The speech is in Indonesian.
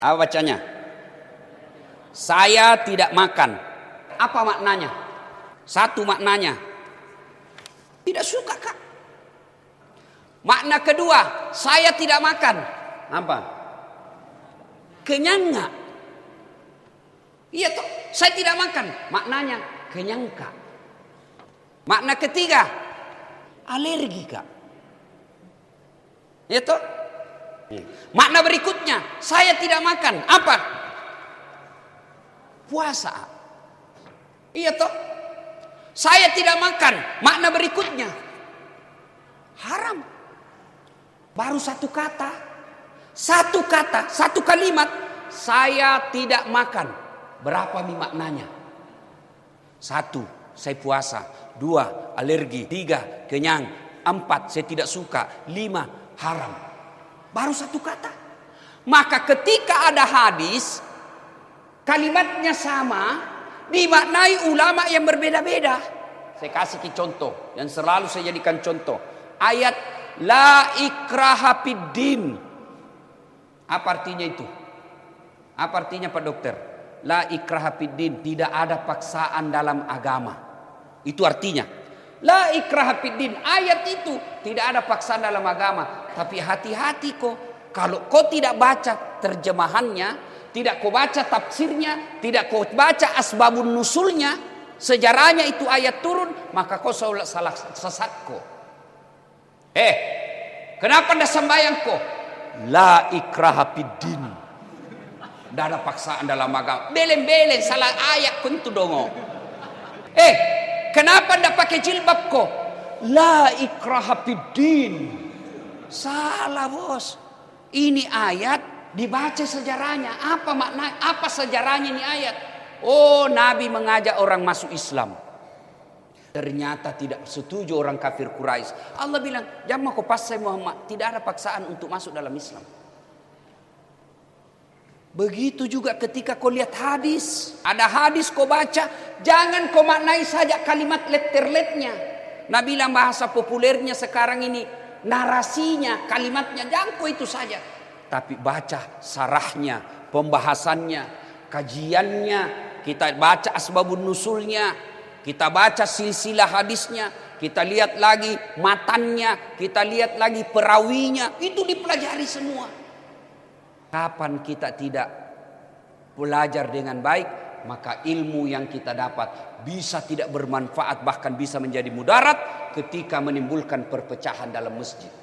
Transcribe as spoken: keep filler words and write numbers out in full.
Apa bacanya? Saya tidak makan. Apa maknanya? Satu maknanya, tidak suka kak. Makna kedua, saya tidak makan. Apa? Kenyang nggak? Iya toh, saya tidak makan. Maknanya kenyang kak. Makna ketiga, alergi kak. Iya toh. Makna berikutnya, saya tidak makan. Apa? Puasa. Iya toh. Saya tidak makan. Makna berikutnya, haram. Baru satu kata. Satu kata, satu kalimat. Saya tidak makan. Berapa nih maknanya? Satu, saya puasa. Dua, alergi. Tiga, kenyang. Empat, saya tidak suka. Lima, haram. Baru satu kata. Maka ketika ada hadis, kalimatnya sama, dimaknai ulama yang berbeda-beda. Saya kasih contoh yang selalu saya jadikan contoh. Ayat la ikraha fiddin. Apa artinya itu? Apa artinya Pak Dokter? La ikraha fiddin, tidak ada paksaan dalam agama. Itu artinya. La ikraha fiddin, ayat itu tidak ada paksaan dalam agama. Tapi hati-hati kok, kalau kau tidak baca terjemahannya, tidak kau baca tafsirnya, tidak kau baca asbabun nusulnya, sejarahnya itu ayat turun, maka kau salah, salah sesat kau. Eh, kenapa anda sembahyang kau? La ikraha fiddin. Tidak ada paksaan dalam agama. Belen-belen salah ayat kau itu dong. Eh, kenapa anda pakai jilbab kau? La ikraha fiddin. Salah bos. Ini ayat dibaca sejarahnya. Apa makna? Apa sejarahnya ini ayat? Oh, Nabi mengajak orang masuk Islam. Ternyata tidak setuju orang kafir Quraisy. Allah bilang, "Jangan kau pasai Muhammad, tidak ada paksaan untuk masuk dalam Islam." Begitu juga ketika kau lihat hadis, ada hadis kau baca, jangan kau maknai saja kalimat letter-letternya. Nabi bilang bahasa populernya sekarang ini, narasinya, kalimatnya, jangan kau itu saja. Tapi baca sarahnya, pembahasannya, kajiannya, kita baca asbabun nusulnya, kita baca silsilah hadisnya, kita lihat lagi matannya, kita lihat lagi perawinya, itu dipelajari semua. Kapan kita tidak belajar dengan baik, maka ilmu yang kita dapat bisa tidak bermanfaat, bahkan bisa menjadi mudarat ketika menimbulkan perpecahan dalam masjid.